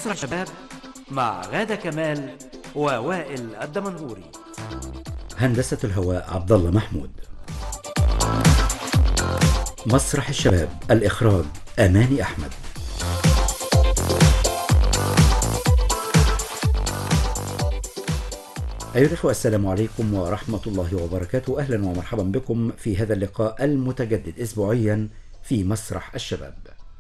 مسرح شباب مع غادة كمال ووائل الدمنهوري. هندسة الهواء عبد الله محمود. مسرح الشباب، الإخراج أماني أحمد. أيها الأخوة، السلام عليكم ورحمة الله وبركاته. أهلا ومرحبا بكم في هذا اللقاء المتجدد أسبوعيا في مسرح الشباب.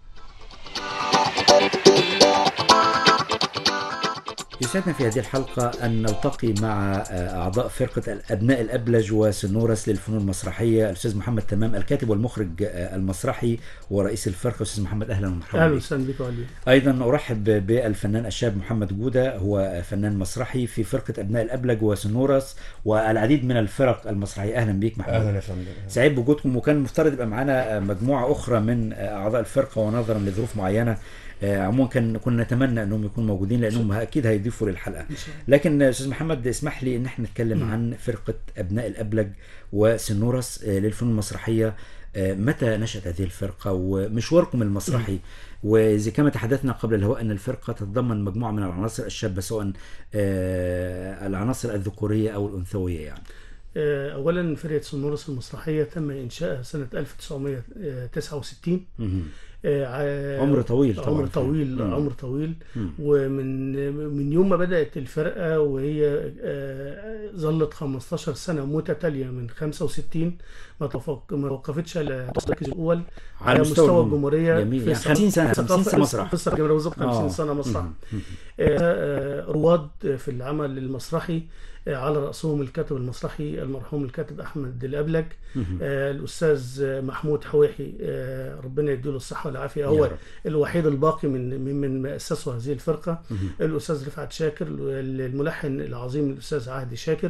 يسعدنا في هذه الحلقة أن نلتقي مع أعضاء فرقة أبناء الأبلج وسنورس للفنون المسرحية، الأستاذ محمد تمام الكاتب والمخرج المسرحي ورئيس الفرقة. أستاذ محمد أهلا ومرحبا. أهلا وسهلا بك علي. أيضا أرحب بالفنان الشاب محمد جودة، هو فنان مسرحي في فرقة أبناء الأبلج وسنورس والعديد من الفرق المسرحية. أهلا بك محمد. أهلا يا فندم. سعيد بوجودكم، وكان مفترض يبقى معنا مجموعة أخرى من أعضاء الفرقة، ونظرا لظروف معينة عموما كنا نتمنى انهم يكونوا موجودين لانهم اكيد هيضيفوا للحلقه. لكن استاذ محمد اسمح لي ان احنا نتكلم عن فرقه ابناء الابلج وسنورس للفنون المسرحيه. متى نشأت هذه الفرقه ومشواركم المسرحي؟ واذا كما تحدثنا قبل الهواء ان الفرقه تتضمن مجموعه من العناصر الشابه، سواء العناصر الذكوريه او الانثويه يعني. اولا فرقه سنورس المسرحيه تم انشائها سنه 1969. عمر طويل طبعا. عمر طويل. ومن يوم ما بدأت الفرقة وهي ظلت 15 سنة متتالية من 65 ما توقفتش على المركز الأول على مستوى الجمهورية. يعني 50 سنة مسرح. 50 سنة مسرح. رواد في العمل المسرحي على رأسهم الكاتب المسرحي المرحوم الكاتب أحمد الأبلج، الأستاذ محمود حويحي ربنا يديله الصحة والعافية، هو الوحيد الباقي من أسسوا هذه الفرقة. الأستاذ رفعت شاكر، الملحن العظيم الأستاذ عهدي شاكر.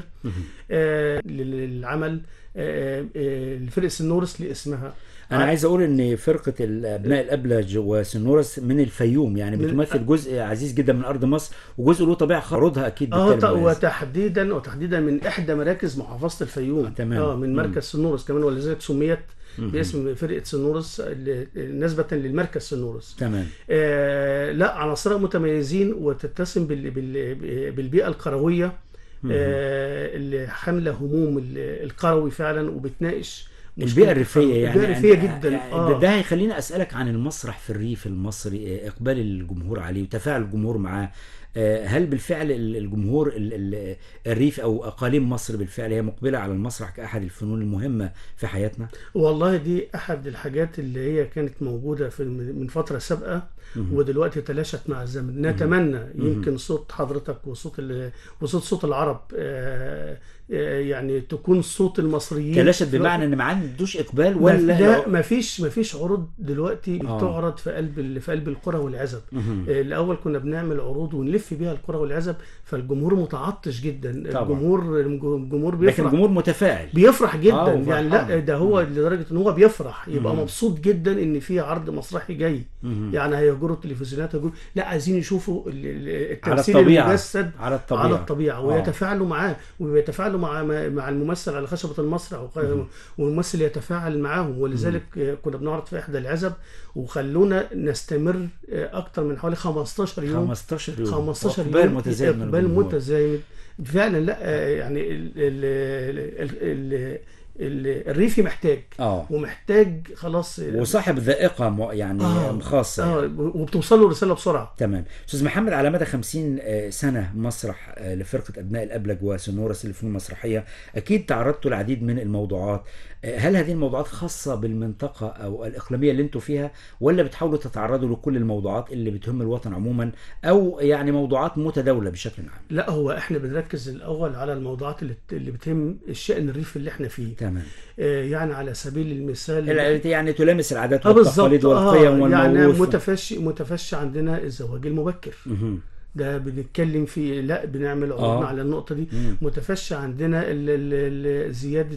للعمل الفرقة سنورس لاسمها. أنا عايز أقول إن فرقة أبناء الأبلج وسنورس من الفيوم، يعني بتمثل جزء عزيز جدا من أرض مصر، وجزء له طبيعة خرودها أكيد. وتحديدا من إحدى مراكز محافظة الفيوم. تمام. من مركز سنورس كمان، ولذلك سميت باسم فرقة سنورس نسبة للمركز سنورس. تمام. لا، عناصرها متميزين وتتسم بالبيئة القروية اللي حاملة هموم القروي فعلا، وبتناقش البيئة الريفية. يعني البيئة الريفية جدا. ده هيخليني أسألك عن المسرح في الريف المصري، إقبال الجمهور عليه وتفاعل الجمهور معاه. هل بالفعل الجمهور الريف أو أقاليم مصر بالفعل هي مقبلة على المسرح كأحد الفنون المهمة في حياتنا؟ والله دي أحد الحاجات اللي هي كانت موجودة من فترة سابقة ودلوقتي تلاشت مع الزمن. نتمنى يمكن صوت حضرتك وصوت العرب يعني تكون صوت المصريين تلاشت، بمعنى ان ما عندوش اقبال ولا لا؟ ما فيش عروض دلوقتي بتعرض في قلب القرى والعزب. الاول كنا بنعمل عروض ونلف بيها القرى والعزب، فالجمهور متعطش جدا. الجمهور بيفرح، لكن الجمهور متفاعل بيفرح جدا. يعني لا، ده هو لدرجه ان هو بيفرح، يبقى مبسوط جدا ان في عرض مسرحي جاي. يعني هيجروا التلفزيونات، لا عايزين يشوفوا التمثيل المجسد على الطبيعه ويتفاعلوا معاه، ويتفاعلوا مع الممثل على خشبة المسرح، والممثل يتفاعل معاهم. ولذلك كنا بنعرض في إحدى العزب وخلونا نستمر أكتر من حوالي 15 يوم. 15 يوم إقبال متزايد فعلا. لا يعني الريفي محتاج ومحتاج خلاص، وصاحب ذائقة يعني خاصة وبتوصل له رسالة بسرعة. تمام. أستاذ محمد، على مدى 50 سنة مسرح لفرقة أبناء الأبلج وسنورس للفنون المسرحية، أكيد تعرضتوا للعديد من الموضوعات. هل هذه الموضوعات خاصة بالمنطقة أو الإقليمية اللي انتوا فيها، ولا بتحاولوا تتعرضوا لكل الموضوعات اللي بتهم الوطن عموما، أو يعني موضوعات متداولة بشكل عام؟ لا، هو احنا بنركز الأول على الموضوعات اللي بتهم الشأن الريفي اللي احنا فيه. تمام. يعني على سبيل المثال يعني تلامس العادات والتقاليد والقيم والموروث. يعني متفشي عندنا الزواج المبكر. ده بنتكلم في، لا بنعمل عروضنا على النقطة دي. متفشى عندنا زيادة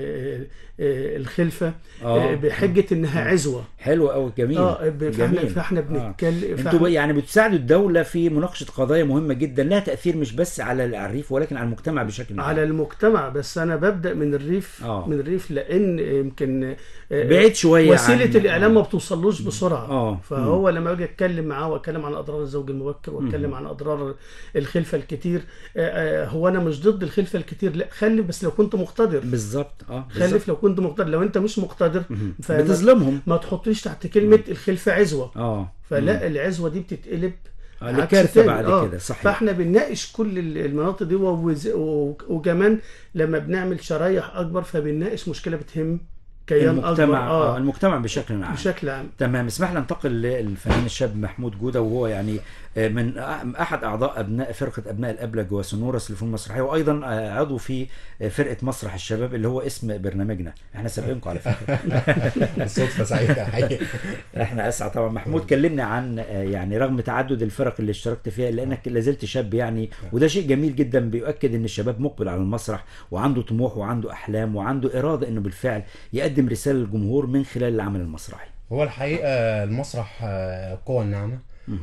الخلفة بحجة انها عزوة. حلو قوي، جميل. فاحنا بنتكلم، انتوا يعني بتساعدوا الدولة في مناقشة قضايا مهمة جدا لها تأثير مش بس على الريف ولكن على المجتمع بشكل عام. على المجتمع، بس انا ببدأ من الريف. من الريف لان يمكن بعيد شوية وسيلة الإعلام ما بتوصلوش بسرعة. فهو لما باجي اتكلم معاه واتكلم عن اضرار الزوج المبكر واتكلم عن اضرار الخلفة الكتير، هو انا مش ضد الخلفة الكتير، لا خلف بس لو كنت مقتدر. بالظبط. خلف لو كنت مقتدر، لو انت مش مقتدر بتظلمهم، ما تحطيش تحت كلمة الخلفة عزوة. فلا العزوة دي بتتقلب لكارثة بعد كده. صحيح. فاحنا بنناقش كل المناطق دي، وكمان لما بنعمل شرايح اكبر فبنناقش مشكلة بتهم كيان المجتمع أكبر. المجتمع بشكل عام. بشكل عام. تمام. اسمح لي ننتقل للفنان الشاب محمود جودة، وهو يعني من احد اعضاء فرقه ابناء الابلج وسنورس للفنون المسرحيه، وايضا عضو في فرقه مسرح الشباب اللي هو اسم برنامجنا. احنا سابقينكم على فكره. الصدفه سعيده حقيقي. احنا اسعد طبعا. محمود، كلمنا عن يعني رغم تعدد الفرق اللي اشتركت فيها الا انك لازلت شاب يعني، وده شيء جميل جدا بيؤكد ان الشباب مقبل على المسرح وعنده طموح وعنده احلام وعنده اراده انه بالفعل يقدم رساله للجمهور من خلال العمل المسرحي. هو الحقيقه المسرح قوة ناعمه.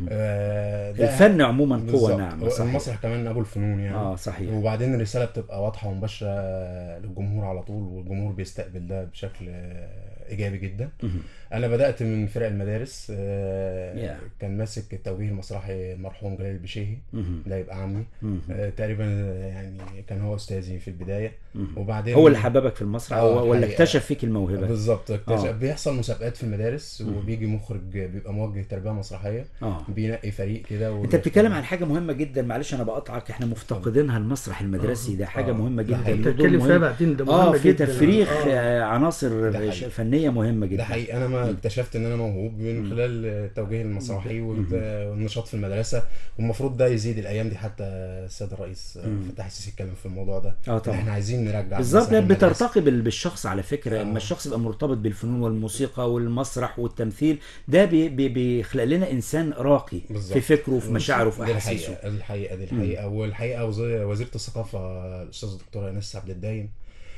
الفن عموما قوة ناعمة. صحيح. المسرح كمان ابو الفنون يعني. صحيح. وبعدين الرسالة بتبقى واضحة ومباشرة للجمهور على طول، والجمهور بيستقبل ده بشكل ايجابي جدا. انا بدأت من فرق المدارس. كان ماسك التوجيه المسرحي المرحوم جلال البشيهي، ده يبقى عمي. تقريبا يعني كان هو استاذي في البداية. وبعدين هو اللي حببك في المسرح ولا اكتشف فيك الموهبة؟ بالظبط، اكتشف. بيحصل مسابقات في المدارس وبيجي مخرج بيبقى موجه تربية مسرحية، بينقي فريق كده. انت بتتكلم عن حاجة مهمة جدا، معلش انا بقطعك، احنا مفتقدينها المسرح المدرسي. ده حاجة مهمة جدا. بتتكلم فيها بعدين، ده مهمة في جدا. تفريغ عناصر فنية مهمة جدا. ده حقيقي. انا ما اكتشفت ان انا موهوب من خلال التوجيه المسرحي والنشاط في المدرسة، والمفروض ده يزيد الايام دي. حتى السيد الرئيس فتحي السيسي اتكلم في الموضوع ده. طبعا احنا عايزين نرجع بالظبط. بترتقي بالشخص على فكرة. اما الشخص يبقى مرتبط بالفنون والموسيقى والمسرح والتمثيل، ده بيخلق لنا انسان راقي في فكره وفي مشاعره وفي احاسيسه. الحقيقة. والحقيقة وزيرة الثقافة الاستاذ الدكتور انس عبد الدايم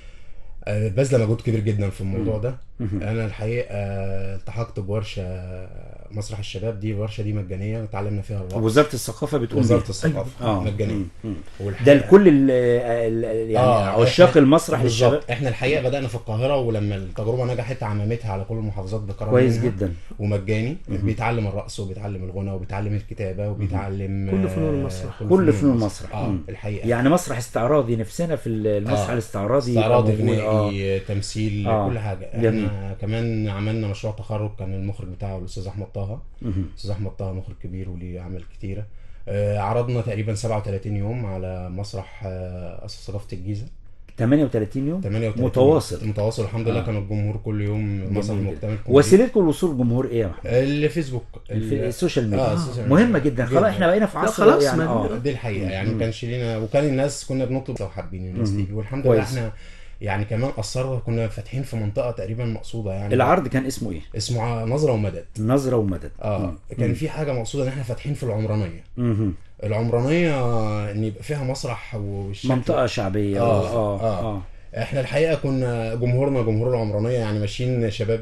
باذله مجهود كبير جدا في الموضوع ده. انا الحقيقه التحقت بورشه مسرح الشباب. دي الورشه دي مجانيه، اتعلمنا فيها الرقص. وزاره الثقافه بتقول وزاره الثقافه مجانيه. ده لكل يعني عشاق المسرح للشباب. احنا الحقيقه بدانا في القاهره، ولما التجربه نجحت عممتها على كل المحافظات بكرم كويس جدا ومجاني. بيتعلم الرقص وبيتعلم الغنى وبيتعلم الكتابه وبيتعلم كل فنون المسرح. كل فنون المسرح. الحقيقه يعني مسرح استعراضي، نفسنا في المسرح الاستعراضي، غنائي، تمثيل، كل حاجه. احنا كمان عملنا مشروع تخرج، كان المخرج بتاعه الاستاذ احمد طه. الاستاذ احمد طه مخرج كبير وليه اعمال كتيره. عرضنا تقريبا 37 يوم على مسرح قصر ثقافه الجيزه. 38 يوم متواصل الحمد لله. كان الجمهور كل يوم مسرح مكتمل. وسيلتكم للوصول الجمهور ايه يا محمد؟ الفيسبوك، السوشيال ميديا. مهمه جدا. خلاص احنا بقينا في عصر يعني دي الحقيقه. يعني ما كانش لينا، وكان الناس كنا بنطلب لو حابين الناس تيجي، والحمد لله احنا يعني كمان قصرنا. كنا فاتحين في منطقه تقريبا مقصوده. يعني العرض كان اسمه ايه؟ اسمه نظره ومدد. نظره ومدد. كان في حاجه مقصوده ان احنا فاتحين في العمرانيه. العمرانيه ان يبقى فيها مسرح منطقه شعبيه. احنا الحقيقه كنا جمهور العمرانيه يعني ماشيين شباب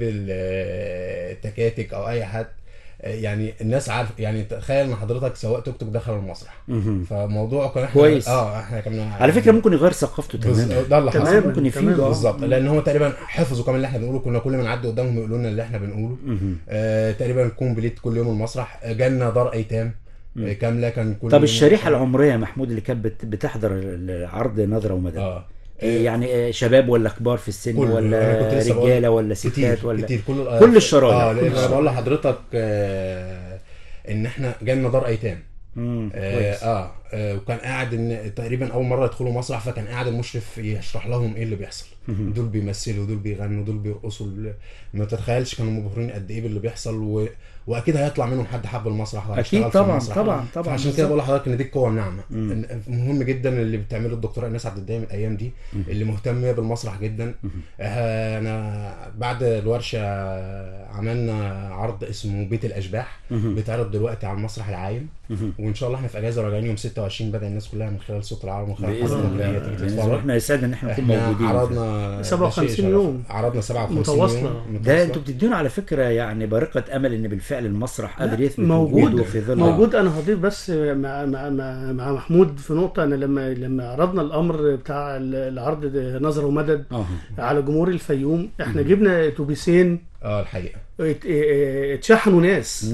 التكاتك او اي حد. يعني الناس عارف، يعني تخيل ان حضرتك سواق توك توك دخل المسرح. فموضوع كان احنا كويس. احنا كنا على فكره ممكن يغير ثقافته تماما. ده اللي حصل. ممكن يفيده بالظبط، لان هو تقريبا حفظوا كمان اللي احنا بنقوله. كنا كل ما نعدي قدامهم يقولوا لنا اللي احنا بنقوله. تقريبا كومبليت كل يوم المسرح. جالنا دار ايتام كامله. كان كل طب الشريحه العمريه يا محمود اللي كانت بتحضر العرض نظره ومدد، يعني شباب ولا كبار في السن ولا رجاله ولا ستات ولا كتير كل الشرايح؟ لان انا بقول لحضرتك ان احنا جالنا دار ايتام. وكان قاعد ان تقريبا اول مره يدخلوا مسرح، فكان قاعد المشرف يشرح لهم ايه اللي بيحصل. دول بيمثلوا، دول بيغنوا، دول بيرقصوا. ما تتخيلش كانوا مبهورين قد ايه باللي بيحصل، واكيد هيطلع منهم حد حب المسرح اكيد طبعا طبعا. عشان كده بقول لحضرتك ان دي القوه الناعمه. مهم جدا اللي بتعمله الدكتوره ايناس عبد الدايم الايام دي، اللي مهتمه بالمسرح جدا. انا بعد الورشه عملنا عرض اسمه بيت الاشباح، بيتعرض دلوقتي على المسرح العايم، وان شاء الله احنا في اجازه راجعين يوم 26 بدأ الناس كلها من خلال صوت العرب ومن خلال باذن الله. احنا يسعدنا ان احنا نكون موجودين. عرضنا 57 يوم، عرضنا 57 متواصلة. يوم. ده انتوا بتدينا على فكره يعني بارقه امل ان بالفعل المسرح قادر يثبت موجود في ظل موجود. انا هضيف بس مع محمود في نقطه. انا لما عرضنا الامر بتاع العرض نظره ومدد على جمهور الفيوم، احنا جبنا اتوبيسين الحقيقه اتشحنوا ناس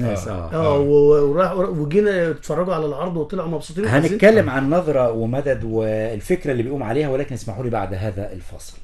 وجينا اتفرجوا على العرض وطلعوا مبسوطين. هنتكلم عن نظره ومدد والفكره اللي بيقوم عليها، ولكن اسمحوا لي بعد هذا الفاصل.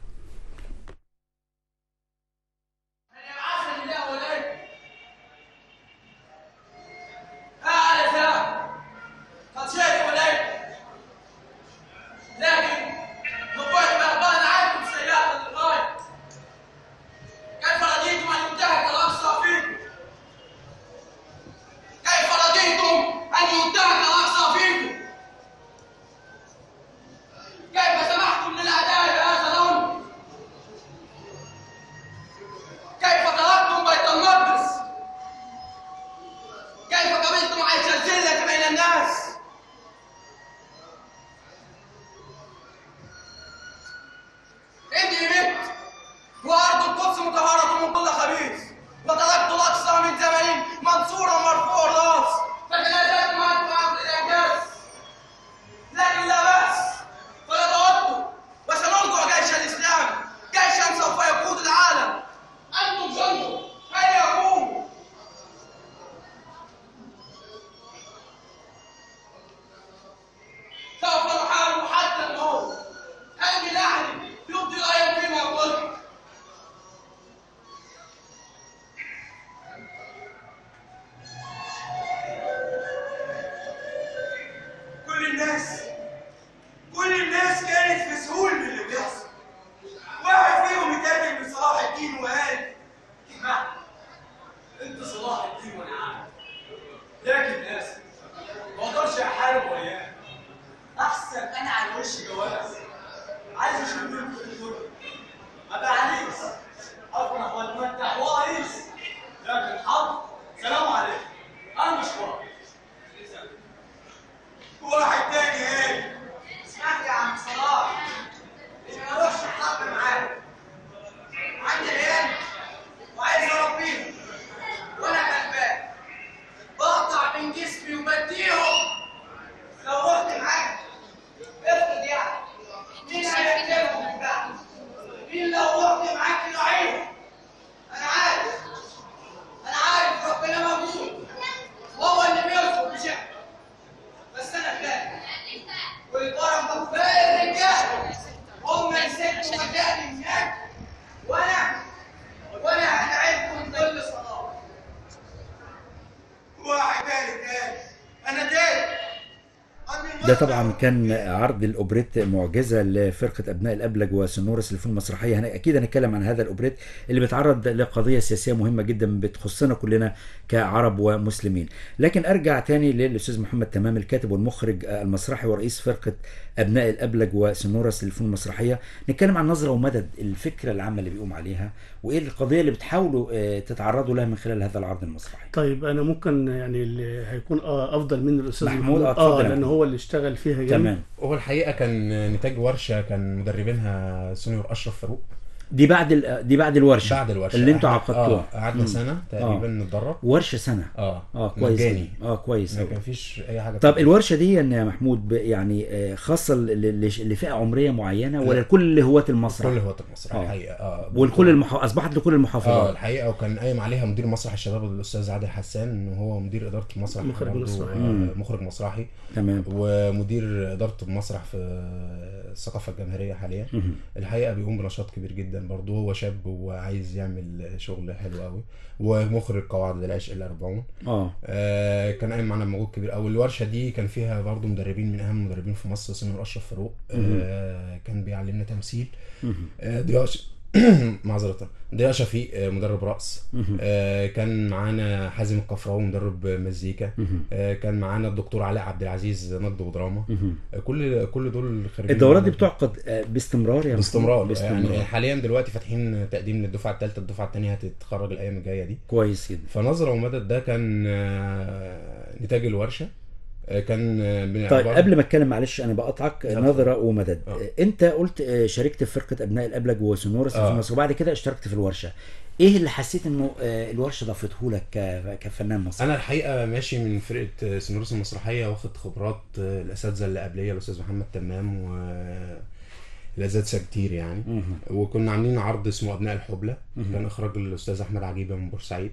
ده طبعا كان عرض الاوبريت معجزه لفرقه ابناء الابلج وسنورس الفنون المسرحيه. اكيد هنتكلم عن هذا الاوبريت اللي بيتعرض لقضيه سياسيه مهمه جدا بتخصنا كلنا كعرب ومسلمين. لكن ارجع تاني للاستاذ محمد تمام، الكاتب والمخرج المسرحي ورئيس فرقه ابناء الابلج وسنورس الفنون المسرحيه. نتكلم عن نظره ومدد، الفكره العامه اللي بيقوم عليها، وايه القضيه اللي بتحاولوا تتعرضوا لها من خلال هذا العرض المسرحي. طيب انا ممكن يعني اللي هيكون افضل من الاستاذ محمود لان هو اللي اشتغل فيها جامد. تمام. هو الحقيقه كان نتاج ورشه كان مدربينها سونيور اشرف فاروق. دي بعد الورشه اللي انتوا عقدتوها. قعدنا سنه تقريبا نتدرب. ورشه سنه. كويس. مجاني. كويس. ما كان فيش اي حاجه. طب الورشه دي يا محمود يعني خاصه لفئه عمريه معينه ولا لكل هواة المسرح؟ كل هواة المسرح الحقيقه. والكل اصبحت لكل المحافظات. الحقيقه. وكان قايم عليها مدير مسرح الشباب الاستاذ عادل حسان، ان هو مدير اداره المسرح، مخرج مسرحي. تمام. ومدير اداره المسرح في الثقافه الجماهيريه حاليا. الحقيقه بيقوم بنشاط كبير جدا جدا برضه، هو شاب وعايز يعمل شغل حلو قوي، ومخرج قواعد العشق الأربعون. كان قايم معانا بمجهود كبير قوي. الورشه دي كان فيها برضه مدربين من اهم المدربين في مصر، سينيور اشرف فاروق كان بيعلمنا تمثيل. معذرة ضياء شفيق مدرب رقص. كان معانا حازم الكفراوي مدرب مزيكا. كان معانا الدكتور علاء عبد العزيز نقد ودراما. كل دول خريجين. الدورات دي بتعقد باستمرار يعني؟ باستمرار. يعني حاليا دلوقتي فاتحين تقديم للدفعه الثالثه، الدفعه الثانيه هتتخرج الايام الجايه دي. كويس جدا. فنظره ومدد ده كان نتاج الورشه. كان طيب قبل ما اتكلم معلش انا بقطعك، نظرة ومدد. انت قلت شاركت في فرقة ابناء الابلج وسنورس في مصر، وبعد كده اشتركت في الورشة. ايه اللي حسيت انه الورشة ضافته لك كفنان مصري؟ انا الحقيقة ماشي من فرقة سنورس المسرحية، واخد خبرات الاساتذة اللي قبليه، الاستاذ محمد تمام والاساتذة كتير يعني. وكنا عاملين عرض اسمه ابناء الحبلة، كان اخراج الاستاذ احمد عجيبة من بورسعيد.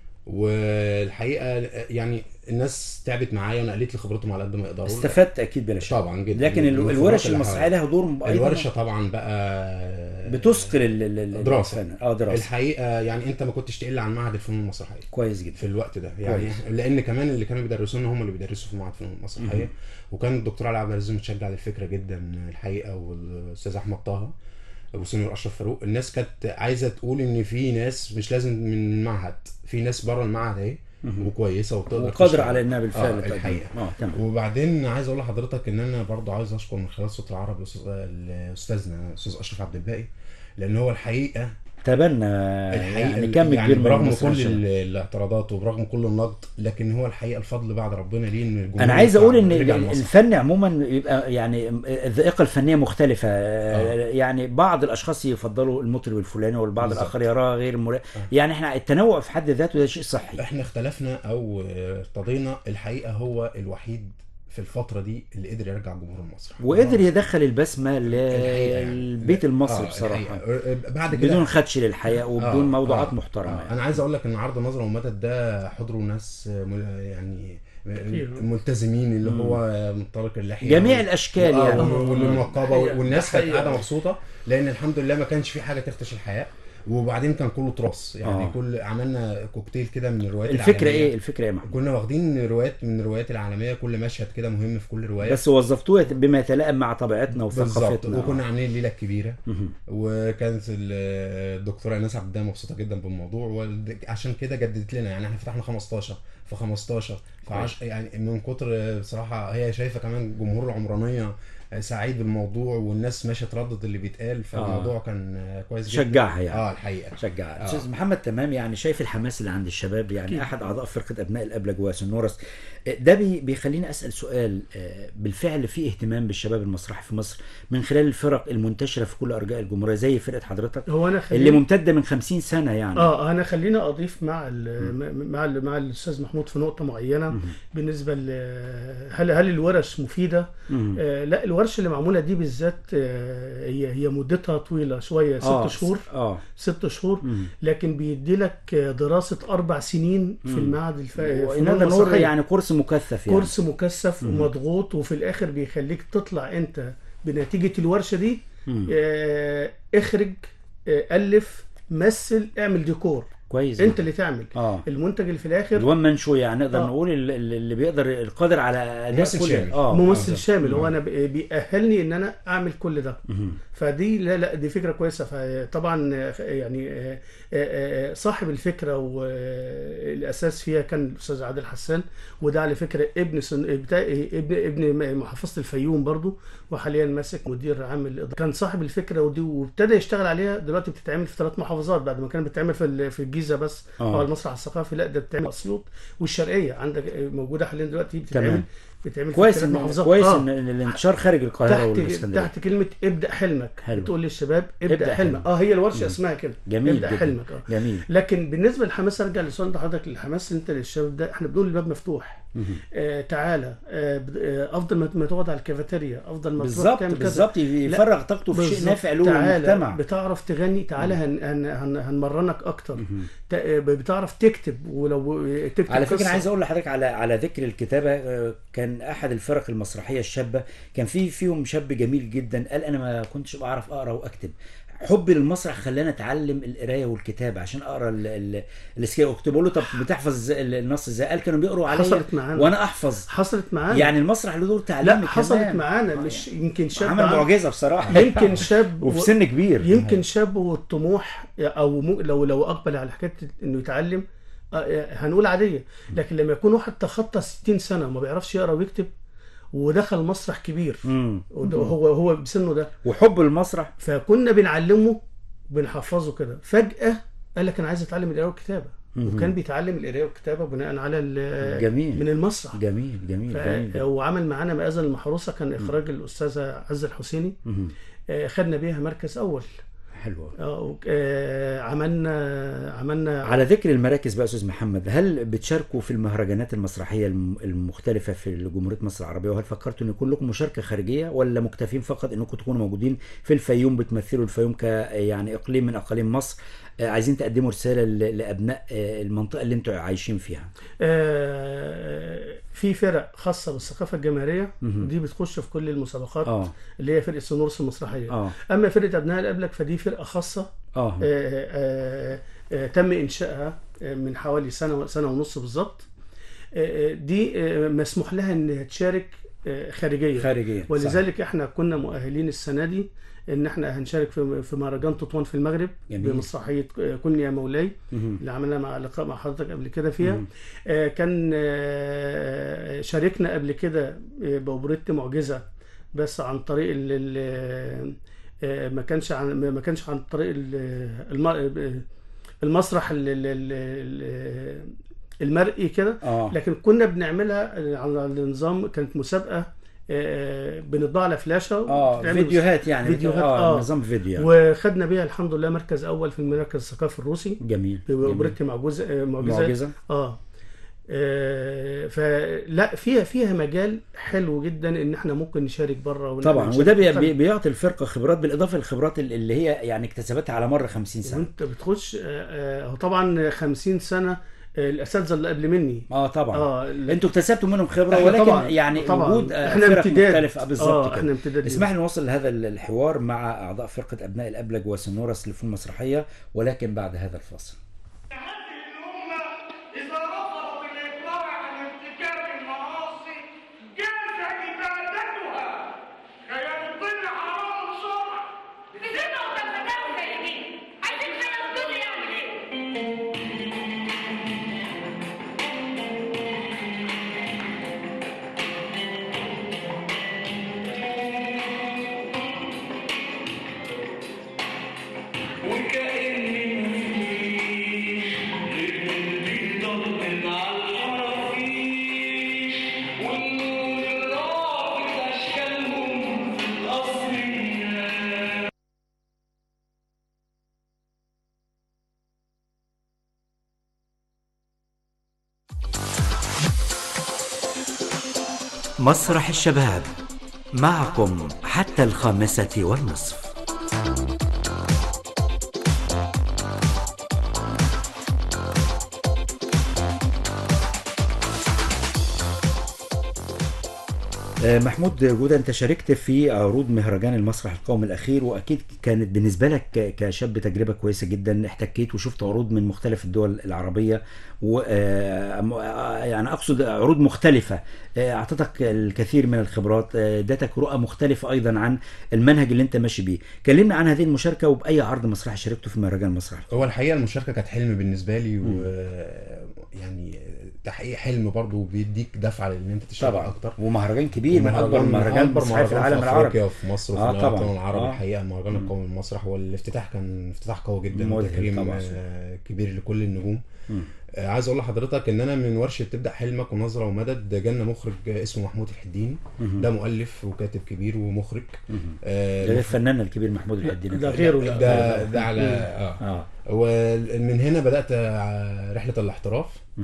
والحقيقه يعني الناس تعبت معايا ونقلت لي خبرتهم على قد ما يقدروا. استفدت اكيد بلا شك طبعا جدا. لكن الورش المسرحيه لها دور ايضا. الورشه طبعا بقى بتثقل الدراسه. دراسه الحقيقه يعني انت ما كنتش تقل عن معهد الفنون المسرحيه. كويس جدا في الوقت ده يعني كويس. لان كمان اللي كانوا بيدرسونا هم اللي بيدرسوا في معهد الفنون المسرحيه. وكان الدكتور علي عبد العزيز متشجع للفكره جدا الحقيقه، والاستاذ احمد طه وسينيور اشرف فاروق. الناس كانت عايزه تقول ان في ناس مش لازم من المعهد، في ناس بره المعهد اهي وكويسه وقادره على انها بالفعل الحقيقه. تمام. وبعدين عايز اقول لحضرتك ان انا برضو عايز اشكر من خلال صوت العرب استاذنا الاستاذ اشرف عبد الباقي، لان هو الحقيقه تبنى يعني كم كبير من برغم كل الاعتراضات وبرغم كل النقد، لكن هو الحقيقه الفضل بعد ربنا ليه ان الجمهور. انا عايز اقول ان الفن عموما يبقى يعني الذائقه الفنيه مختلفه. يعني بعض الاشخاص يفضلوا المطرب الفلاني، والبعض الاخر يراه غير يعني احنا التنوع في حد ذاته ده شيء صحي. احنا اختلفنا او ارتضينا، الحقيقه هو الوحيد في الفترة دي اللي قدر يرجع جمهور المسرح وقدر يدخل البسمة للبيت المصري بصراحة. بعد كده بدون خدش للحياة وبدون موضوعات محترمة يعني. أنا عايز أقول لك إن عرض نظرة ومدد ده حضروا ناس يعني ملتزمين، اللي هو منطلق اللحية جميع الأشكال يعني والنقابة، والناس كانت قاعدة مبسوطة لأن الحمد لله ما كانش في حاجة تخدش الحياة. وبعدين كان كله تراث يعني. كل عملنا كوكتيل كده من الروايات العالمية. الفكرة ايه محمود؟ كنا واخدين روايات من الروايات العالمية، كل مشهد كده مهم في كل رواية، بس وظفتوها بما يتلائم مع طبيعتنا وثقافتنا. وكنا عاملين الليلة الكبيرة. وكانت الدكتورة ايناس عبد الدايم مبسوطة جدا بالموضوع، وعشان كده جددت لنا يعني. احنا فتحنا 15 في 15 في 10 يعني، من كتر بصراحة هي شايفة كمان جمهور العمرانية سعيد بالموضوع، والناس ماشيه تردد اللي بيتقال. فالموضوع كان كويس جدا. شجعها يعني. الحقيقه شجعها. استاذ محمد تمام، يعني شايف الحماس اللي عند الشباب يعني. احد اعضاء فرقه ابناء الابلج وسنورس ده بيخليني اسال سؤال. بالفعل في اهتمام بالشباب المسرحي في مصر من خلال الفرق المنتشره في كل ارجاء الجمهوريه زي فرقه حضرتك اللي ممتده من 50 سنه يعني. انا خليني اضيف مع مع الاستاذ محمود في نقطه معينه. بالنسبه هل الورش مفيده؟ لا، الورشه اللي معموله دي بالذات هي مدتها طويله شويه، 6 شهور. 6 شهور. لكن بيدي لك دراسه 4 سنين في المعهد الفني يعني كورس مكثف يعني. كورس مكثف ومضغوط، وفي الاخر بيخليك تطلع انت بنتيجه الورشه دي اخرج، الف، مثل، اعمل ديكور. كويس. انت اللي تعمل المنتج اللي في الاخر الوان من شو يعني. نقدر نقول اللي بيقدر القادر على ممثل شامل. ممثل شامل. هو انا بيأهلني ان انا اعمل كل ده. فدي لا دي فكره كويسه. فطبعا يعني صاحب الفكره والاساس فيها كان الاستاذ عادل حسان، وده على فكره ابن محافظه الفيوم برضو، وحاليا ماسك مدير عام الاداره. كان صاحب الفكره ودي وابتدى يشتغل عليها. دلوقتي بتتعمل في 3 محافظات بعد ما كانت بتتعمل في الجيزه بس او المسرح الثقافي. لا ده بتتعمل اسيوط والشرقيه عندك موجوده حاليا دلوقتي بتتعمل كويس ان الانتشار خارج القاهره والاسكندريه. تحت كلمه ابدا حلمك. بتقول للشباب ابدا حلمك. هي الورشه اسمها كده. جميل ابدا حلمك. جميل. لكن بالنسبه للحماس، ارجع لسؤال حضرتك. الحماس انت للشباب ده، احنا بنقول الباب مفتوح. تعالى افضل ما تقعد على الكافيتيريا، افضل ما تروح تعمل كذا. بالظبط يفرغ طاقته في شيء نافع له للمجتمع. بتعرف تغني، تعالى هنمرنك اكتر. بتعرف تكتب، ولو تكتب على فكره عايز اقول لحضرتك على ذكر الكتابه. كان احد الفرق المسرحيه الشابه كان فيهم شاب جميل جدا قال انا ما كنتش بعرف اقرا واكتب. حبي للمسرح خلاني اتعلم القرايه والكتابه عشان اقرا السكيل واكتب له. طب بتحفظ النص ازاي؟ قال كانوا بيقروا عليا حصلت معانا وانا احفظ. حصلت معانا يعني المسرح له دور تعليمي. لا حصلت معانا، مش يمكن شاب عمل معجزه بصراحه. يمكن شاب وفي سن كبير. يمكن شاب والطموح او لو اقبل على حكايه انه يتعلم هنقول عاديه، لكن لما يكون واحد تخطى 60 سنه وما بيعرفش يقرا ويكتب ودخل مسرح كبير هو بسنه ده وحب المسرح، فكنا بنعلمه بنحفظه كده، فجاه قال لك انا عايز اتعلم القراءه والكتابه، وكان بيتعلم القراءه والكتابه بناء على جميل من المسرح. جميل جميل, جميل. وعمل معانا مآذن المحروسه، كان اخراج الاستاذه عزه الحسيني، خدنا بيها مركز اول. حلوة. عملنا على ذكر المراكز بقى استاذ محمد، هل بتشاركوا في المهرجانات المسرحيه المختلفه في جمهوريه مصر العربيه؟ وهل فكرتوا ان يكون لكم مشاركه خارجيه ولا مكتفين فقط انكم تكونوا موجودين في الفيوم بتمثلوا الفيوم يعني اقليم من اقاليم مصر، عايزين تقدموا رساله لابناء المنطقه اللي انتوا عايشين فيها؟ في فرق خاصه بالثقافه الجماهيريه دي بتخش في كل المسابقات اللي هي فرقه سنورس المسرحيه. اما فرقه ابناء الابلج فدي فرقه خاصه تم انشائها من حوالي سنه ونص بالظبط. دي مسموح لها انها تشارك خارجيا ولذلك صح. احنا كنا مؤهلين السنه دي ان احنا هنشارك في مهرجان تطوان في المغرب بمسرحيه كن يا مولاي اللي عملنا مع لقاء مع حضرتك قبل كده فيها. كان شاركنا قبل كده بأوبريت معجزه بس عن طريق ما كانش عن طريق المسرح المرئي كده، لكن كنا بنعملها على النظام، كانت مسابقه بنطبع على فلاشه فيديوهات يعني فيديوهات نظام فيديو وخدنا بيها الحمد لله مركز اول في المركز الثقافي الروسي. جميل. بأوبريت معجزه. فلا فيها مجال حلو جدا ان احنا ممكن نشارك بره طبعا، وده بيعطي الفرقه خبرات بالاضافه للخبرات اللي هي يعني اكتسبتها على مر 50 سنه. وانت بتخش طبعا 50 سنه الاساتذه اللي قبل مني طبعا انتوا اكتسبتوا منهم خبره، ولكن طبعًا يعني وجود احنا فرق امتداد مختلفه بالظبط احنا امتداد. اسمح لي نوصل لهذا الحوار مع اعضاء فرقه ابناء الابلج وسنورس للفنون المسرحيه، ولكن بعد هذا الفاصل. مسرح الشباب معكم حتى 5:30. محمود جودة، انت شاركت في عروض مهرجان المسرح القومي الاخير، واكيد كانت بالنسبه لك كشاب تجربه كويسه جدا، احتكيت وشفت عروض من مختلف الدول العربيه، و يعني اقصد عروض مختلفه اعطتك الكثير من الخبرات، ادتك رؤى مختلفه ايضا عن المنهج اللي انت ماشي بيه. كلمنا عن هذه المشاركه وباي عرض مسرحي شاركته في مهرجان المسرح. هو الحقيقه المشاركه كانت حلم بالنسبه لي، ويعني تحقيق حلم برضه بيديك دفعه لان انت تشتغل اكتر. ومهرجان كبير من اكبر مهرجان مسرحي في العالم العربي وفي مصر وفي الوطن العربي. الحقيقه مهرجان القومي للمسرح والافتتاح كان افتتاح قوي جدا، تكريم كبير لكل النجوم. عايز اقول لحضرتك ان انا من ورشه تبدا حلمك ونظره ومدد جالنا مخرج اسمه محمود الحديني. ده مؤلف وكاتب كبير ومخرج. ده الفنان الكبير محمود الحديني، ده غيره. ده على ومن هنا بدات رحله الاحتراف.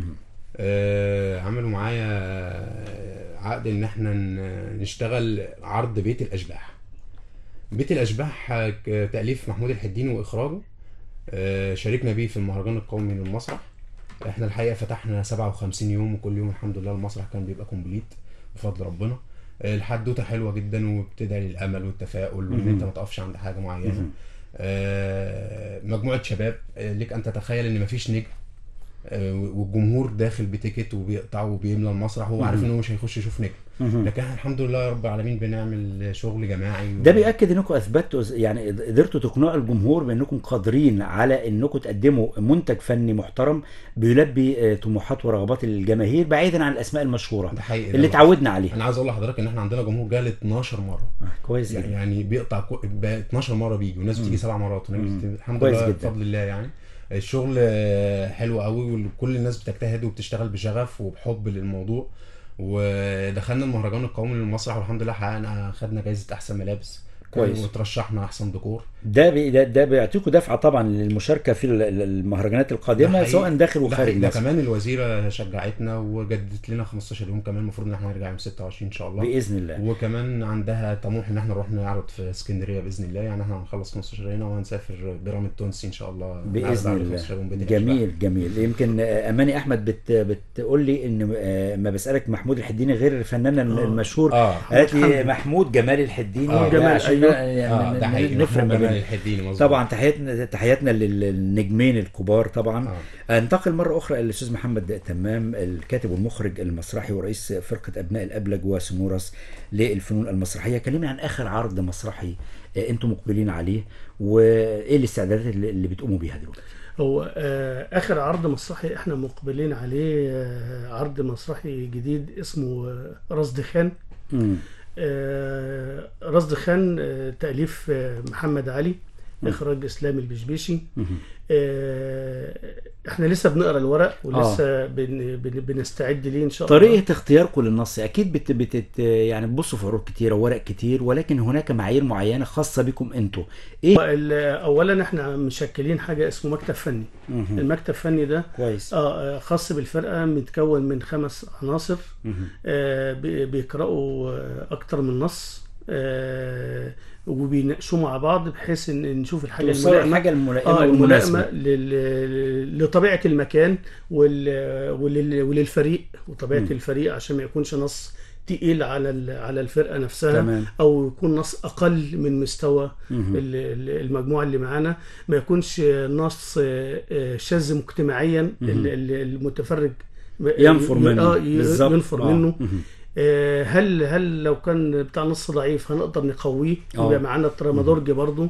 عملوا معايا عقد ان احنا نشتغل عرض بيت الاشباح. بيت الاشباح تاليف محمود الحديني واخراجه، شاركنا بيه في المهرجان القومي للمسرح. احنا الحقيقه فتحنا 57 يوم، وكل يوم الحمد لله المسرح كان بيبقى كومبليت بفضل ربنا. الحدوته حلوه جدا وبتدعي للامل والتفاؤل وان انت ما تقفش عند حاجه معينه. مجموعه شباب، ليك ان تتخيل ان مفيش نجم، والجمهور داخل بتيكت وبيقطع وبيملى المسرح، وهو عارف ان هو مش هيخش يشوف نجم. لكن احنا الحمد لله يا رب العالمين بنعمل شغل جماعي ده بيأكد انكم اثبتوا يعني قدرتوا تقنعوا الجمهور بانكم قادرين على انكم تقدموا منتج فني محترم بيلبي طموحات ورغبات الجماهير بعيدا عن الاسماء المشهوره ده حقيقي اللي اتعودنا عليها. انا عايز اقول لحضرتك ان احنا عندنا جمهور جال 12 مره. كويس جدا. يعني بيقطع 12 مره بيجي، وناس بتيجي 7 مرات، الحمد لله بفضل الله. يعني الشغل حلو قوي، وكل الناس بتجتهد وبتشتغل بشغف وبحب للموضوع. ودخلنا المهرجان القومي للمسرح والحمد لله حققنا، خدنا جايزه احسن ملابس كويس، وترشحنا احسن ديكور. ده بيعطيكم دفعه طبعا للمشاركه في المهرجانات القادمه سواء داخل وخارج مصر. كمان الوزيره شجعتنا وجددت لنا 15 يوم كمان، المفروض ان احنا نرجع يوم 26 ان شاء الله باذن الله. وكمان عندها طموح ان احنا نروح نعرض في اسكندريه باذن الله. يعني احنا هنخلص 15 هنا وهنسافر برام التونسي ان شاء الله باذن الله. جميل. يمكن اماني احمد بتقول لي ان ما بسالك محمود الحديني غير الفنان المشهور، قالت لي محمود جمال الحديني. جمال نفرق ما بين الحديني. طبعا تحياتنا للنجمين الكبار طبعا. انتقل مره اخرى للاستاذ محمد تمام، الكاتب والمخرج المسرحي ورئيس فرقه ابناء الابلج وسنورس للفنون المسرحيه. كلمنا عن اخر عرض مسرحي انتم مقبلين عليه، وايه الاستعدادات اللي بتقوموا بيها دلوقتي؟ هو اخر عرض مسرحي احنا مقبلين عليه عرض مسرحي جديد اسمه رصد خان. رصد خان تأليف محمد علي، إخراج إسلام البشبيشي. احنا لسه بنقرا الورق ولسه بنستعد ليه ان شاء الله. طريقه اختياركم للنص اكيد يعني بتبصوا في عروض كتيره وورق كتير، ولكن هناك معايير معينه خاصه بكم انتوا. ايه؟ اولا احنا مشكلين حاجه اسمه مكتب فني. المكتب الفني ده كويس. خاص بالفرقه، متكون من 5 عناصر بيقراوا اكتر من نص، وبيناقشوا مع بعض بحيث ان نشوف الحاجه الملائمه لطبيعه المكان وللفريق وطبيعه الفريق، عشان ما يكونش نص تقيل على الفرقه نفسها تمام. او يكون نص اقل من مستوى المجموعه اللي معانا، ما يكونش نص شاذ مجتمعيا المتفرج ينفر منه. ينفر منه. هل لو كان بتاع نص ضعيف هنقدر نقويه، يبقى معانا الترامادورج برضو.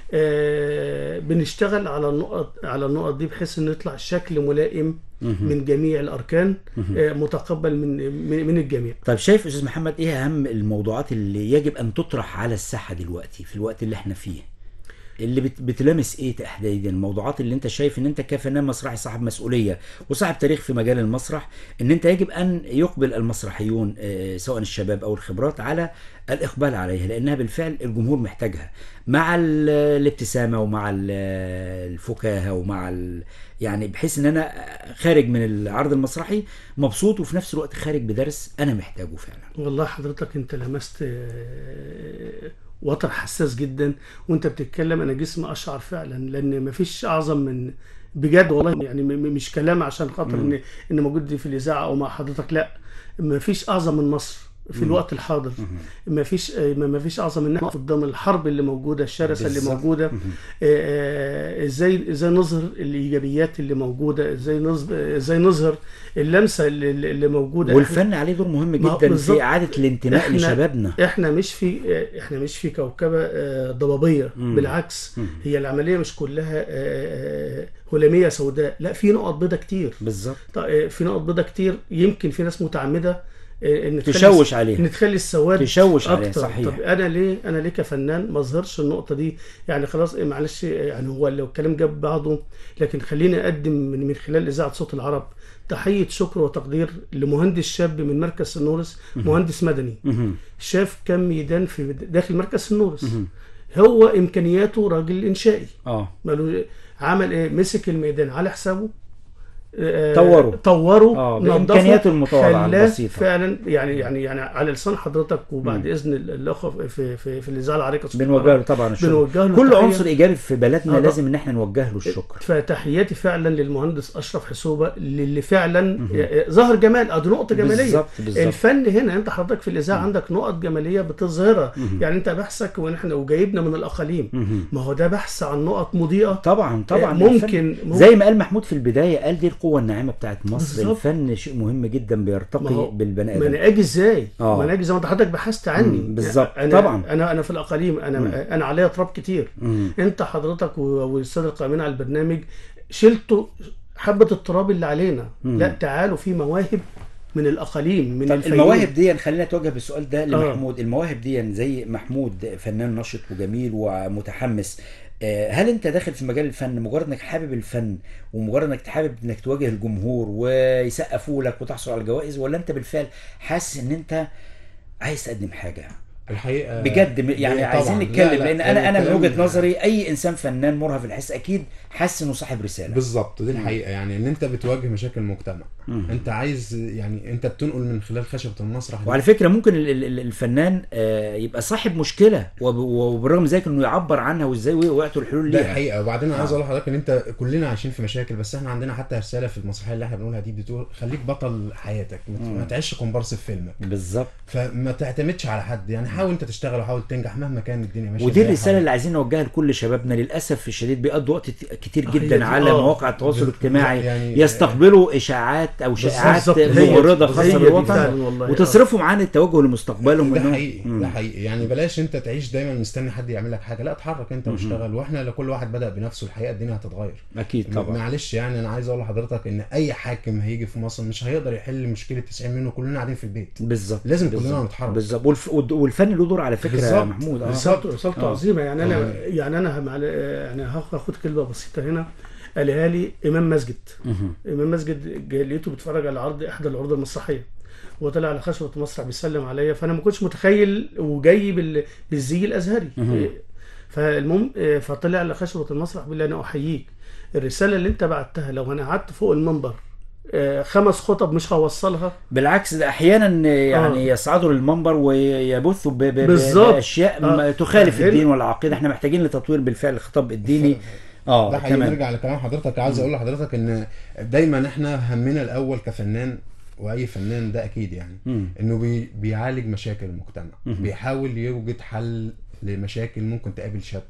بنشتغل على النقط دي بحيث ان يطلع شكل ملائم من جميع الاركان، متقبل من الجميع. طيب شايف استاذ محمد ايه اهم الموضوعات اللي يجب ان تطرح على الساحه دلوقتي في الوقت اللي احنا فيه، اللي بتلامس ايه تحديدا الموضوعات اللي انت شايف ان انت كفنان مسرحي صاحب مسؤوليه وصاحب تاريخ في مجال المسرح، ان انت يجب ان يقبل المسرحيون سواء الشباب او الخبرات على الاقبال عليها، لانها بالفعل الجمهور محتاجها، مع الابتسامه ومع الفكاهه ومع يعني بحيث ان انا خارج من العرض المسرحي مبسوط وفي نفس الوقت خارج بدرس انا محتاجه فعلا. والله حضرتك انت لمست وتر حساس جدا وانت بتتكلم، انا جسمي اشعر فعلا، لان مفيش اعظم من بجد والله، يعني مش كلام عشان خاطر ان موجود في الاذاعه او مع حضرتك، لا، مفيش اعظم من مصر في الوقت الحاضر. ما فيش اعظم من نقف قدام الحرب اللي موجوده الشرسه اللي موجوده. ازاي نظهر الايجابيات اللي موجوده، ازاي نظهر اللمسه اللي موجوده. والفن عليه دور مهم جدا في اعاده الانتماء لشبابنا. احنا مش في كوكبه ضبابيه، بالعكس هي العمليه مش كلها هلاميه سوداء، لا، في نقط بيضاء كتير. بالظبط. في نقط بيضاء كتير، يمكن في ناس متعمده تشوش عليه، ان تخلي السواد تشوش أكتر. عليه. صحيح. طب انا ليه كفنان ما اظهرش النقطه دي؟ يعني خلاص معلش، يعني هو لو الكلام جاب بعضه، لكن خليني اقدم من خلال اذاعه صوت العرب تحيه شكر وتقدير لمهندس شاب من مركز سنورس، مهندس مدني، شاف كم ميدان في داخل مركز سنورس. هو امكانياته راجل انشائي، عمل ايه؟ مسك الميدان على حسابه، طوروا بامكانياته المتواضعه البسيطه فعلا. يعني على لسان حضرتك وبعد اذن الاخوه في الاذاعه العريقه بنوجه له طبعا الشكر. كل عنصر ايجابي في بلدنا لازم ان احنا نوجه له الشكر. فتحياتي فعلا للمهندس اشرف حسوبه اللي فعلا ظهر جمال. دي نقطه جماليه بالزبط. الفن هنا انت حضرتك في الاذاعه عندك نقط جماليه بتظهرها. يعني انت بحثك وجايبنا من الاقاليم، ما هو ده بحث عن نقط مضيئه. طبعا ممكن زي ما قال محمود في البدايه، قال دي القوه الناعمه بتاعت مصر. بالزبط. الفن شيء مهم جدا بيرتقي بالبني ادم. ما انا اجي ازاي؟ ما انا اجي زي ما حضرتك بحثت عني. بالظبط. طبعا انا في الاقاليم انا عليا تراب كتير. انت حضرتك والساده القائمين على البرنامج شلتوا حبه التراب اللي علينا. لا تعالوا في مواهب من الاقاليم من المواهب دي خلينا نتوجه بالسؤال ده لمحمود. المواهب دي زي محمود فنان نشط وجميل ومتحمس، هل انت داخل في مجال الفن مجرد انك حابب الفن ومجرد انك حابب انك تواجه الجمهور ويسقفوا لك وتحصل على الجوائز، ولا انت بالفعل حاسس ان انت عايز تقدم حاجه الحقيقه بجد؟ يعني عايزين نتكلم، لان انا من وجهه نظري اي انسان فنان مرهف الحس اكيد حاسس انه صاحب رساله. بالظبط، دي الحقيقه. يعني ان انت بتواجه مشاكل المجتمع، انت عايز يعني انت بتنقل من خلال خشبه المسرح. وعلى فكره ممكن الفنان يبقى صاحب مشكله وبالرغم ذلك انه يعبر عنها وازاي وقعتوا الحلول ليها. ده الحقيقه. وبعدين عايز اقول لحضرتك ان انت كلنا عايشين في مشاكل، بس احنا عندنا حتى رساله في المسرحيه اللي احنا بنقولها دي بتقول خليك بطل حياتك، ما تعيش كومبارس في فيلمك. بالظبط. فما تعتمدش على حد، يعني حاول انت تشتغل وحاول تنجح مهما كان الدنيا ماشيه. ودي الرساله اللي عايزين نوجهها لكل شبابنا. للاسف الشديد بيقضوا وقت كتير جدا على مواقع التواصل الاجتماعي، يعني يستقبلوا اشاعات او شائعات مغرضه خاصه بالوطن وتصرفهم عن التوجه لمستقبلهم. ده حقيقي. ده حقيقي. يعني بلاش انت تعيش دايما مستني حد يعمل لك حاجه، لا اتحرك انت واشتغل. واحنا لو كل واحد بدا بنفسه الحقيقه الدنيا هتتغير اكيد طبعا. معلش يعني انا عايز اقول لحضرتك ان اي حاكم هيجي في مصر مش هيقدر يحل مشكله 90 منه كلنا قاعدين في البيت. بالظبط. لازم كلنا نتحرك. بالظبط. والفن له دور على فكره يا محمود. رسالته عظيمه. يعني انا يعني هاخد كلمه بسيطه هنا قالها لي امام مسجد. امام مسجد لقيته بيتفرج على عرض احدى العروض المسرحيه وطلع على خشبه المسرح بيسلم عليا، فانا ما كنتش متخيل وجاي بالزي الازهري. فالمهم فطلع على خشبه المسرح بيقول لي انا احييك، الرساله اللي انت بعتها لو انا قعدت فوق المنبر 5 خطب مش هوصلها. بالعكس ده احيانا يعني يصعدوا للمنبر ويبثوا باشياء تخالف الدين والعقيده. احنا محتاجين لتطوير بالفعل الخطاب الديني. ده حقيقي. نرجع لكلام حضرتك. عايز اقول لحضرتك ان دايما احنا همنا الاول كفنان واي فنان ده اكيد يعني انه بيعالج مشاكل المجتمع، بيحاول يوجد حل لمشاكل ممكن تقابل شاب.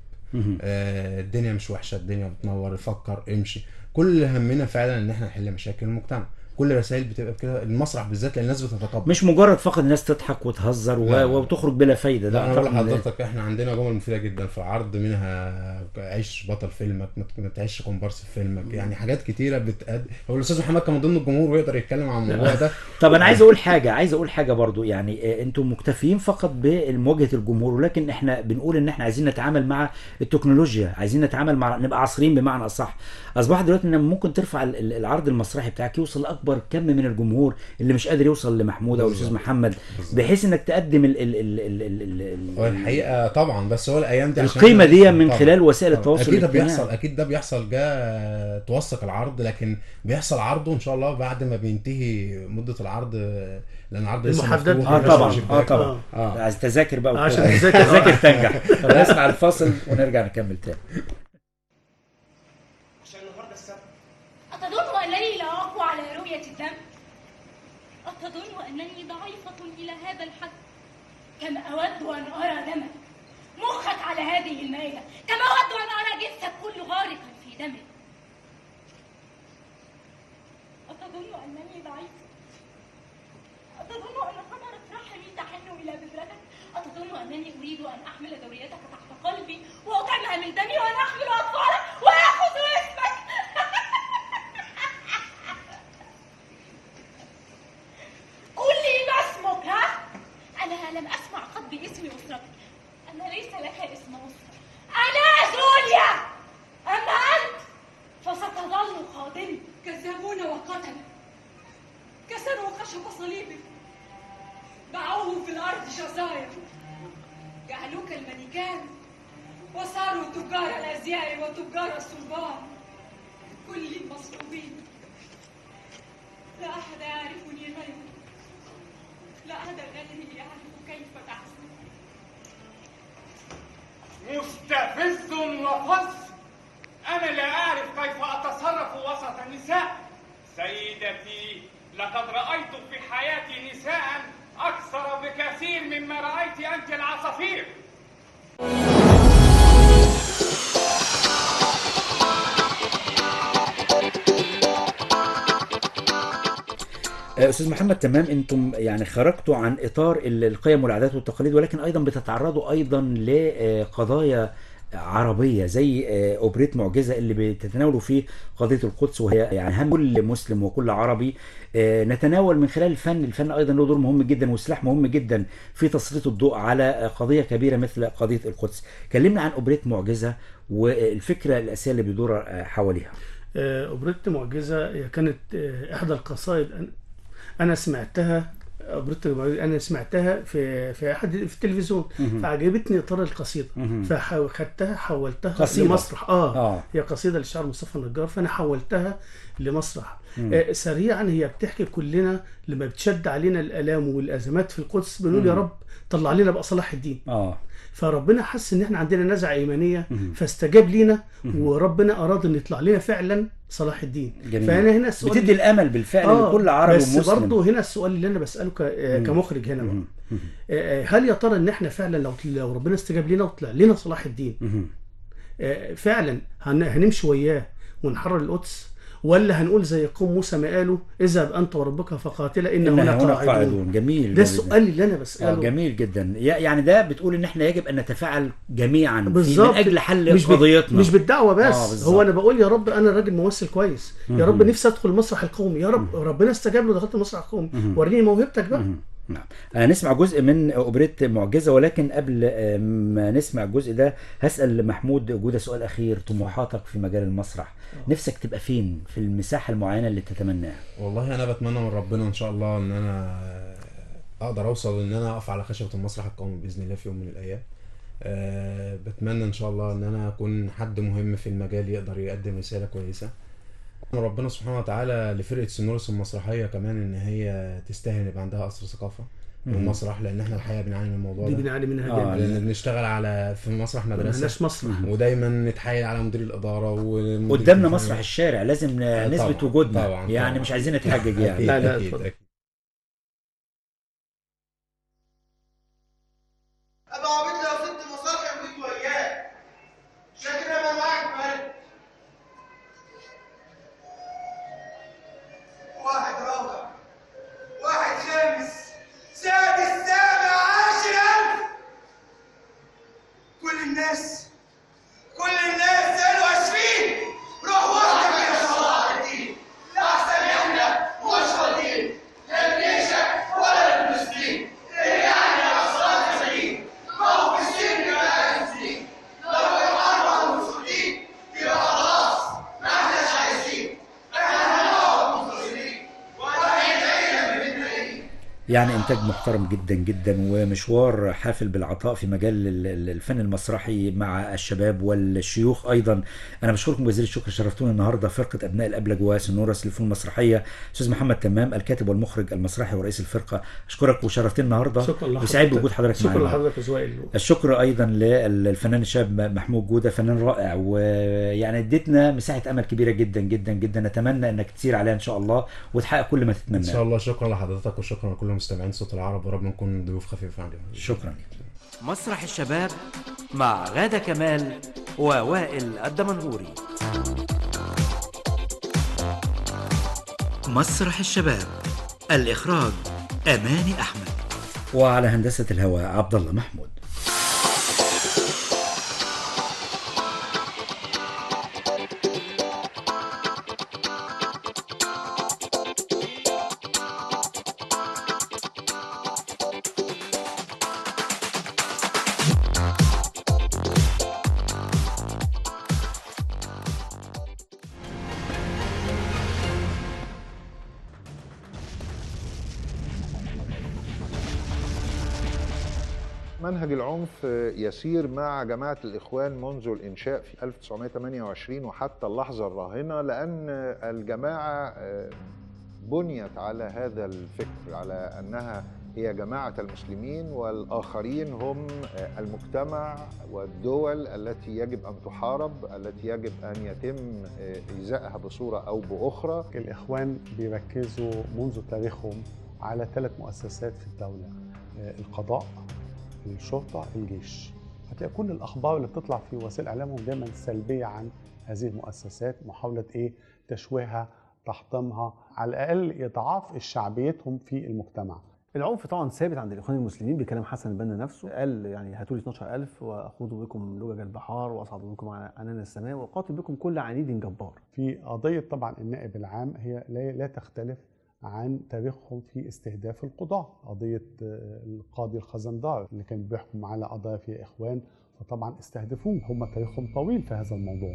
الدنيا مش وحشه، الدنيا بتنور، فكر امشي. كل همنا فعلا ان احنا نحل مشاكل المجتمع. كل رسائل بتبقى كده، المسرح بالذات لان الناس بتتقبل، مش مجرد فقط الناس تضحك وتهزر وتخرج بلا فايده. لا انا بقول لحضرتك احنا عندنا جمل مفيده جدا في العرض، منها عيش بطل فيلمك، ما تعيش كومبارس في فيلمك. يعني حاجات كتيره هو الاستاذ محمد كان من ضمن الجمهور ويقدر يتكلم عن الموضوع ده. طب انا عايز اقول حاجه برضو. يعني انتم مكتفيين فقط بمواجهه الجمهور، ولكن احنا بنقول ان احنا عايزين نتعامل مع التكنولوجيا، عايزين نتعامل مع نبقى عصريين بمعنى اصح. اصبح دلوقتي ان ممكن ترفع العرض المسرحي بتاعك يوصل لاكبر كم من الجمهور اللي مش قادر يوصل لمحمود او الاستاذ محمد، بحيث انك تقدم الحقيقه طبعا. بس هو الايام دي القيمه دي من خلال وسائل التواصل الاجتماعي. اكيد ده بيحصل توثق العرض، لكن بيحصل عرضه ان شاء الله بعد ما بينتهي مده العرض، لان العرض لسه مفتوح. طبعا عايز تذاكر بقى عشان تذاكر تنجح. نسمع الفاصل ونرجع نكمل تاني. أتظن أنني لا أقوى على رؤية الدم؟ أتظن أنني ضعيفة إلى هذا الحد؟ كم أود أن أرى دمك، مخك على هذه المائدة، كما أود أن أرى جثك كله غارقا في دمك. أتظن أنني ضعيفة؟ أتظن أن ثمرة رحمي تحن إلى بذرتك؟ أتظن أنني أريد أن أحمل ذريتك تحت قلبي وأطعمها من دمي، وأن أحمل أطفالك وآخذ اسمك؟ قل لي ما اسمك؟ ها؟ أنا لم أسمع قط باسم أسرتك. أنا ليس لك اسم أسرة. أنا جوليا. أما أنت فستظل خادمي. كذبون وقتلوا، كسروا خشب صليبك، باعوه في الأرض جزائر، جعلوك الملكان وصاروا تجار الأزياء وتجار الصلبان. كل المصلوبين أدري أعرف كيف تحسن. مستفز وفظ. أنا لا أعرف كيف أتصرف وسط النساء. سيدتي، لقد رأيت في حياتي نساء أكثر بكثير مما رأيت أنت العصافير. استاذ محمد، تمام، انتم يعني خرجتوا عن اطار القيم والعادات والتقاليد، ولكن ايضا بتتعرضوا ايضا لقضايا عربيه زي اوبريت معجزه اللي بتتناولوا فيه قضيه القدس، وهي يعني هم كل مسلم وكل عربي نتناول من خلال الفن ايضا له دور مهم جدا وسلاح مهم جدا في تسليط الضوء على قضيه كبيره مثل قضيه القدس. كلمنا عن اوبريت معجزه والفكره الاساسيه اللي بيدور حواليها. اوبريت معجزه هي كانت احدى القصائد انا سمعتها. انا سمعتها في التلفزيون، فعجبتني اطار القصيده، فخدتها حولتها لمسرح. هي قصيده للشاعر مصطفى النجار، فانا حولتها لمسرح. سريعا هي بتحكي كلنا لما بتشد علينا الالام والازمات في القدس بنقول يا رب طلع لنا بقى صلاح الدين. فربنا حس ان احنا عندنا نزعه ايمانيه فاستجاب لينا، وربنا اراد ان يطلع لنا فعلا صلاح الدين. جميل. فانا هنا السؤال بتدي الامل بالفعل لكل عربي ومسلم. بس برضه هنا السؤال اللي انا بساله كمخرج هنا بقى، هل يا ترى ان احنا فعلا لو ربنا استجاب لنا وطلع لنا صلاح الدين فعلا هنمشي وياه ونحرر القدس، ولا هنقول زي قوم موسى ما قالوا اذهب انت وربك فقاتلا اننا هنا قاعدون؟ جميل. ده السؤال اللي انا بساله. جميل جدا. يعني ده بتقول ان احنا يجب ان نتفاعل جميعا من بالظبط اجل حل قضيتنا، مش بالدعوه بس. هو انا بقول يا رب انا راجل ممثل كويس، يا رب نفسي ادخل المسرح القومي، يا رب ربنا استجاب له دخلت المسرح القومي، وريني موهبتك بقى. نعم. نسمع جزء من اوبريت معجزه، ولكن قبل ما نسمع الجزء ده هسال محمود جوده سؤال اخير. طموحاتك في مجال المسرح، نفسك تبقى فين في المساحه المعينه اللي تتمناها؟ والله انا بتمنى من ربنا ان شاء الله ان انا اقدر اوصل ان انا اقف على خشبه المسرح القومي باذن الله في يوم من الايام. بتمنى ان شاء الله ان انا اكون حد مهم في المجال يقدر يقدم رساله كويسه. ربنا سبحانه وتعالى لفرقه سنورس المسرحيه كمان ان هي تستاهل يبقى عندها قصر ثقافه والمسرح، لان احنا الحقيقه بنعاني من الموضوع ده. بنعاني منها جدا، لان بنشتغل في مسرح مدرسه، مالناش مسرح، ودايما نتحايل على مدير الاداره قدامنا مسرح الشارع لازم نثبت وجودنا. طبعا يعني طبعا. مش عايزين نتحجج يعني. لا أكيد. ابقى عبيط لو ست مصالح وجيت وياه، مش لكن ابقى معاك مالك. واحد رابع، واحد خامس، سادس، سابع، 10,000. كل الناس قالوا 20. روح وحدك يا صلاح الدين، احسن احنا مش فاضيين لا بجيشك ولا للمسلمين. يعني يا صلاح الدين ما هو في السجن بقى سنين، لو الحرب والمسؤولين يبقى خلاص ما احناش عايزين، احنا هنقعد منفصلين وهنعيد عينا بينا ايه. يعني انتاج محترم جدا جدا ومشوار حافل بالعطاء في مجال الفن المسرحي مع الشباب والشيوخ ايضا. انا بشكركم جزيل الشكر، شرفتونا النهارده فرقه ابناء الابلج وسنورس للفنون المسرحيه. استاذ محمد تمام الكاتب والمخرج المسرحي ورئيس الفرقه، اشكرك وشرفتني النهارده وسعيد بوجود حضرتك معنا. شكرا لحضرتك يا زوائل. الشكر ايضا للفنان الشاب محمود جوده، فنان رائع، ويعني اديتنا مساحه امل كبيره جدا جدا جدا. نتمنى انك تسير عليها ان شاء الله وتحقق كل ما تتمناه ان شاء الله. شكرا لحضرتك وشكرا لكل مستمعين صوت العرب، ورب نكون ضيوف خفيفه عليهم. شكرا. مسرح الشباب مع غادة كمال ووائل الدمنهوري. مسرح الشباب، الإخراج أماني أحمد، وعلى هندسة الهواء عبد الله محمود. منهج العنف يسير مع جماعة الإخوان منذ الإنشاء في 1928 وحتى اللحظة الراهنة، لأن الجماعة بنيت على هذا الفكر، على أنها هي جماعة المسلمين، والآخرين هم المجتمع والدول التي يجب أن تحارب، التي يجب أن يتم إيذائها بصورة أو بأخرى. الإخوان بيركزوا منذ تاريخهم على 3 مؤسسات في الدولة: القضاء، الشرطة، الجيش. هتلاقي كل الأخبار اللي بتطلع في وسائل إعلامهم دايما سلبية عن هذه المؤسسات، محاولة تشويهها، تحطيمها، على الأقل إضعاف شعبيتهم في المجتمع. العنف طبعا ثابت عند الاخوان المسلمين بكلام حسن البنا نفسه، قال يعني هاتوا لي 12000 واخوض بكم لجج البحار واصعد بكم على عنان السماء واقاتل بكم كل عنيد جبار. في قضيه طبعا النائب العام هي لا تختلف عن تاريخهم في استهداف القضاة، قضيه القاضي الخزندار اللي كان بيحكم على قضايا فيها اخوان، فطبعا استهدفوه، هم تاريخهم طويل في هذا الموضوع.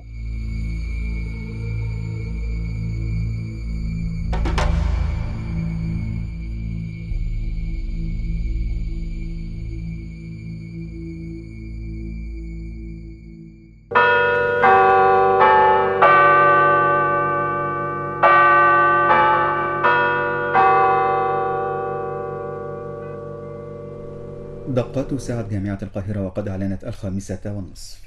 دقات ساعة جامعة القاهرة وقد أعلنت 5:30.